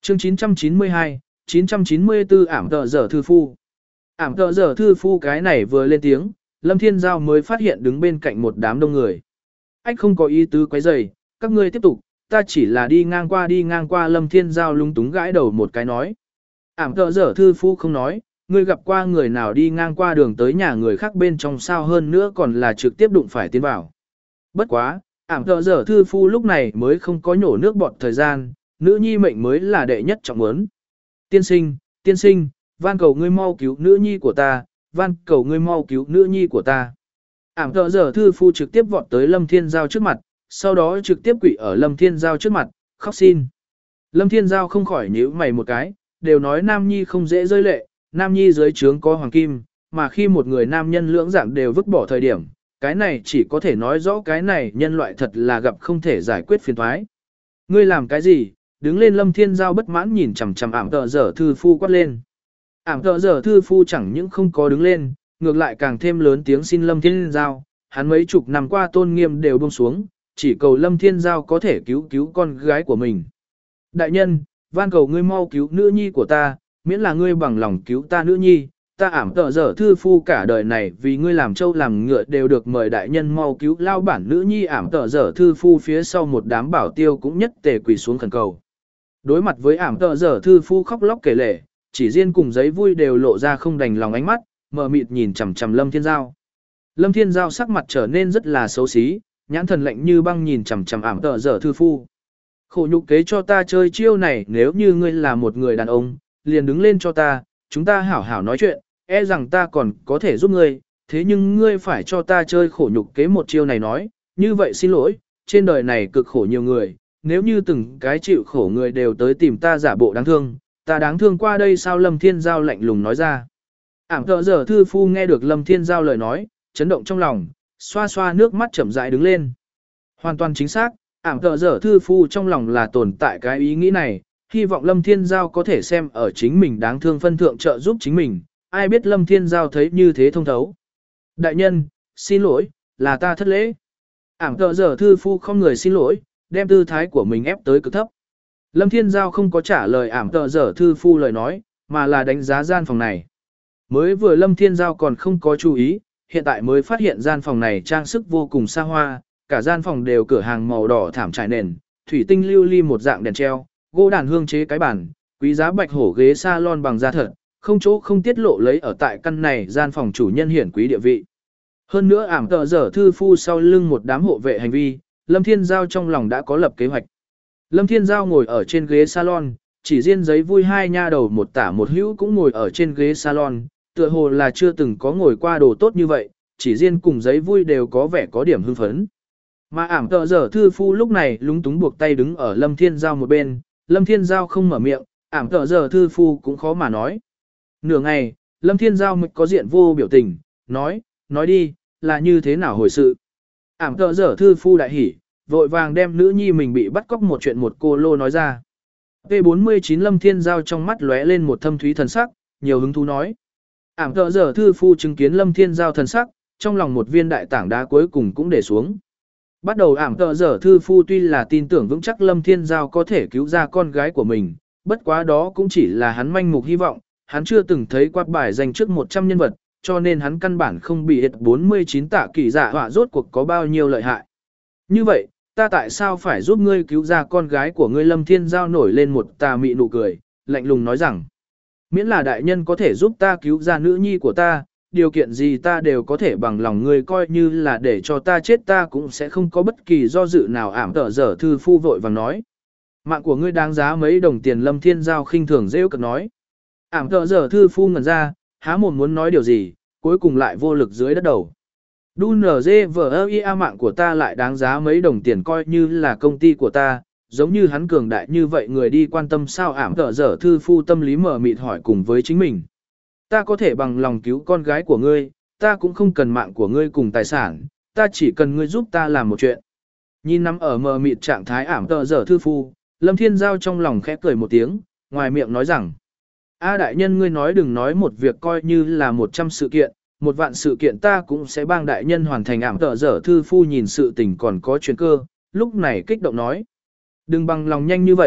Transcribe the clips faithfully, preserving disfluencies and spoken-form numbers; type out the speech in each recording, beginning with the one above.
Chương chín trăm chín mươi hai, chín trăm chín mươi tư ảm tợ dở thư phu. Ảm tợ dở thư phu cái này vừa lên tiếng, Lâm Thiên Giao mới phát hiện đứng bên cạnh một đám đông người. Anh không có ý tứ quấy rầy, các ngươi tiếp tục, ta chỉ là đi ngang qua đi ngang qua. Lâm Thiên Giao lung túng gãi đầu một cái nói. Ảm tợ dở thư phu không nói, ngươi gặp qua người nào đi ngang qua đường tới nhà người khác bên trong sao, hơn nữa còn là trực tiếp đụng phải tiến vào. Bất quá, ảm tợ dở thư phu lúc này mới không có nhổ nước bọt thời gian, nữ nhi mệnh mới là đệ nhất trọng muốn. Tiên sinh, tiên sinh, van cầu ngươi mau cứu nữ nhi của ta, van cầu ngươi mau cứu nữ nhi của ta. Ảm tợ dở thư phu trực tiếp vọt tới Lâm Thiên Giao trước mặt, sau đó trực tiếp quỵ ở Lâm Thiên Giao trước mặt, khóc xin. Lâm Thiên Giao không khỏi nhíu mày một cái, đều nói nam nhi không dễ rơi lệ, nam nhi dưới trướng có hoàng kim, mà khi một người nam nhân lưỡng dạng đều vứt bỏ thời điểm, cái này chỉ có thể nói rõ cái này nhân loại thật là gặp không thể giải quyết phiền toái. Ngươi làm cái gì? Đứng lên. Lâm Thiên Giao bất mãn nhìn chằm chằm ảm tợ dở thư phu quát lên. Ảm tợ dở thư phu chẳng những không có đứng lên, ngược lại càng thêm lớn tiếng xin Lâm Thiên Giao, hắn mấy chục năm qua tôn nghiêm đều buông xuống, chỉ cầu Lâm Thiên Giao có thể cứu cứu con gái của mình. Đại nhân, van cầu ngươi mau cứu nữ nhi của ta, miễn là ngươi bằng lòng cứu ta nữ nhi, ta ảm tợ dở thư phu cả đời này vì ngươi làm trâu làm ngựa đều được mời đại nhân mau cứu lao bản nữ nhi. Ảm tợ dở thư phu phía sau một đám bảo tiêu cũng nhất tề quỳ xuống khẩn cầu. Đối mặt với ảm tợ dở thư phu khóc lóc kể lể, chỉ riêng cùng giấy vui đều lộ ra không đành lòng ánh mắt, mờ mịt nhìn chằm chằm Lâm Thiên Giao. Lâm Thiên Giao sắc mặt trở nên rất là xấu xí, nhãn thần lạnh như băng nhìn chằm chằm ảm tợ dở thư phu. Khổ nhục kế cho ta chơi chiêu này, nếu như ngươi là một người đàn ông, liền đứng lên cho ta, chúng ta hảo hảo nói chuyện, e rằng ta còn có thể giúp ngươi, thế nhưng ngươi phải cho ta chơi khổ nhục kế một chiêu này nói, như vậy xin lỗi, trên đời này cực khổ nhiều người, nếu như từng cái chịu khổ người đều tới tìm ta giả bộ đáng thương, ta đáng thương qua đây sao? Lâm Thiên Giao lạnh lùng nói ra. Ảm tợ dở thư phu nghe được Lâm Thiên Giao lời nói, chấn động trong lòng, xoa xoa nước mắt chậm rãi đứng lên. Hoàn toàn chính xác, ảm tợ dở thư phu trong lòng là tồn tại cái ý nghĩ này, hy vọng Lâm Thiên Giao có thể xem ở chính mình đáng thương phân thượng trợ giúp chính mình, ai biết Lâm Thiên Giao thấy như thế thông thấu. Đại nhân, xin lỗi, là ta thất lễ. Ảm tợ dở thư phu không người xin lỗi, đem tư thái của mình ép tới cực thấp. Lâm Thiên Giao không có trả lời ảm tợ dở thư phu lời nói, mà là đánh giá gian phòng này. Mới vừa Lâm Thiên Giao còn không có chú ý, hiện tại mới phát hiện gian phòng này trang sức vô cùng xa hoa, cả gian phòng đều cửa hàng màu đỏ thảm trải nền, thủy tinh lưu ly một dạng đèn treo, gỗ đàn hương chế cái bàn, quý giá bạch hổ ghế salon bằng da thật, không chỗ không tiết lộ lấy ở tại căn này gian phòng chủ nhân hiển quý địa vị. Hơn nữa ảm tợ dở thư phu sau lưng một đám hộ vệ hành vi, Lâm Thiên Giao trong lòng đã có lập kế hoạch. Lâm Thiên Giao ngồi ở trên ghế salon, chỉ riêng giấy vui hai nha đầu một tả một hữu cũng ngồi ở trên ghế salon, tựa hồ là chưa từng có ngồi qua đồ tốt như vậy, chỉ riêng cùng giấy vui đều có vẻ có điểm hưng phấn. Mà ảm tợ dở thư phu lúc này lúng túng buộc tay đứng ở Lâm Thiên Giao một bên, Lâm Thiên Giao không mở miệng, ảm tợ dở thư phu cũng khó mà nói. Nửa ngày, Lâm Thiên Giao mới có diện vô biểu tình, nói, nói đi, là như thế nào hồi sự. Ảm tợ dở thư phu đại hỉ, vội vàng đem nữ nhi mình bị bắt cóc một chuyện một cô lô nói ra. P bốn mươi chín Lâm Thiên Giao trong mắt lóe lên một thâm thúy thần sắc, nhiều hứng thú nói. Ảm tợ dở thư phu chứng kiến Lâm Thiên Giao thần sắc, trong lòng một viên đại tảng đá cuối cùng cũng để xuống. Bắt đầu ảm tợ dở thư phu tuy là tin tưởng vững chắc Lâm Thiên Giao có thể cứu ra con gái của mình, bất quá đó cũng chỉ là hắn manh mục hy vọng, hắn chưa từng thấy qua bài dành trước một trăm nhân vật, cho nên hắn căn bản không bị hết bốn mươi chín tạ kỳ giả họa rốt cuộc có bao nhiêu lợi hại. Như vậy, ta tại sao phải giúp ngươi cứu ra con gái của ngươi? Lâm Thiên Giao nổi lên một tà mị nụ cười, lạnh lùng nói rằng, miễn là đại nhân có thể giúp ta cứu ra nữ nhi của ta, điều kiện gì ta đều có thể bằng lòng ngươi, coi như là để cho ta chết ta cũng sẽ không có bất kỳ do dự nào. Ảm tợ dở thư phu vội vàng nói, mạng của ngươi đáng giá mấy đồng tiền? Lâm Thiên Giao khinh thường rêu cực nói. Ảm tợ dở thư phu ngẩn ra, há mồm muốn nói điều gì, cuối cùng lại vô lực dưới đất đầu. Đu nờ dê vờ ia mạng của ta lại đáng giá mấy đồng tiền, coi như là công ty của ta, giống như hắn cường đại như vậy người đi quan tâm sao? Ảm tợ dở thư phu tâm lý mở mịt hỏi cùng với chính mình. Ta có thể bằng lòng cứu con gái của ngươi, ta cũng không cần mạng của ngươi cùng tài sản, ta chỉ cần ngươi giúp ta làm một chuyện. Nhìn nằm ở mờ mịt trạng thái ảm tợ dở thư phu, Lâm Thiên Giao trong lòng khẽ cười một tiếng, ngoài miệng nói rằng, A đại nhân ngươi nói đừng nói một việc coi như là một trăm sự kiện, một vạn sự kiện ta cũng sẽ帮đại nhân hoàn thành. Ảm tợ dở thư phu nhìn sự tình còn có chuyện cơ, lúc này kích động nói, đừng bằng lòng nhanh như vậy,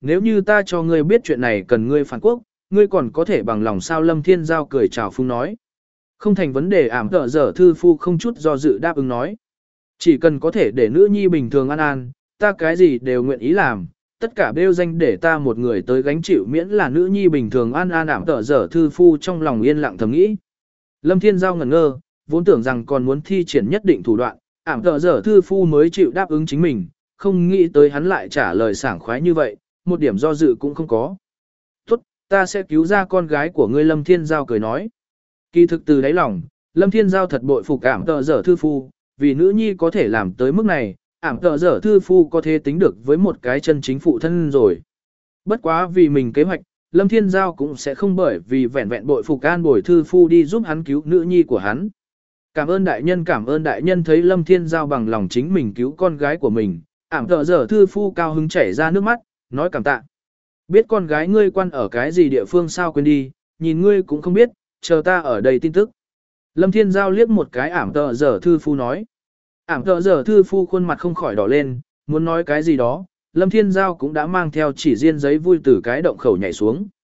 nếu như ta cho ngươi biết chuyện này cần ngươi phản quốc, ngươi còn có thể bằng lòng sao? Lâm Thiên Giao cười chào phúng nói. Không thành vấn đề, ảm tợ dở thư phu không chút do dự đáp ứng nói. Chỉ cần có thể để nữ nhi bình thường an an, ta cái gì đều nguyện ý làm, tất cả bêu danh để ta một người tới gánh chịu miễn là nữ nhi bình thường an an. Ảm tợ dở thư phu trong lòng yên lặng thầm nghĩ. Lâm Thiên Giao ngẩn ngơ, vốn tưởng rằng còn muốn thi triển nhất định thủ đoạn, ảm tợ dở thư phu mới chịu đáp ứng chính mình, không nghĩ tới hắn lại trả lời sảng khoái như vậy, một điểm do dự cũng không có. Tốt, ta sẽ cứu ra con gái của ngươi. Lâm Thiên Giao cười nói. Kỳ thực từ đáy lòng, Lâm Thiên Giao thật bội phục ảm tợ dở thư phu, vì nữ nhi có thể làm tới mức này, ảm tợ dở thư phu có thể tính được với một cái chân chính phụ thân rồi. Bất quá vì mình kế hoạch, Lâm Thiên Giao cũng sẽ không bởi vì vẹn vẹn bội phục an bồi thư phu đi giúp hắn cứu nữ nhi của hắn. Cảm ơn đại nhân, cảm ơn đại nhân. Thấy Lâm Thiên Giao bằng lòng chính mình cứu con gái của mình, ảm tợ dở thư phu cao hứng chảy ra nước mắt, nói cảm tạ. Biết con gái ngươi quan ở cái gì địa phương sao? Quên đi, nhìn ngươi cũng không biết, chờ ta ở đây tin tức. Lâm Thiên Giao liếc một cái ảm tợ dở thư phu nói. Ảm tợ dở thư phu khuôn mặt không khỏi đỏ lên, muốn nói cái gì đó, Lâm Thiên Giao cũng đã mang theo chỉ riêng giấy vui từ cái động khẩu nhảy xuống.